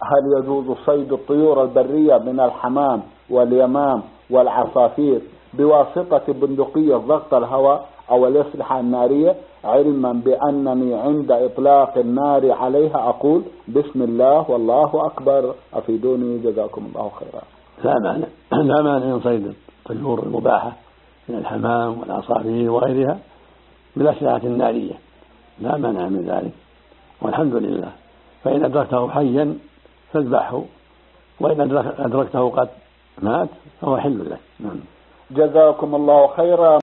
هل يجوز صيد الطيور البرية من الحمام واليمام والعصافير بواسطة بندقية ضغط الهواء أو الأسلحة النارية، علما بأنني عند إطلاق النار عليها أقول بسم الله والله أكبر؟ أفيدوني جزاكم الله خيرا. لا مانع من صيد الطيور المباحة من الحمام والعصافير وغيرها بالأسلحة النارية، لا مانع من ذلك، والحمد لله. فإن أدركته حيا فاذبحه، وإن أدركته قد مات فهو حل لك. جزاكم الله خيرا.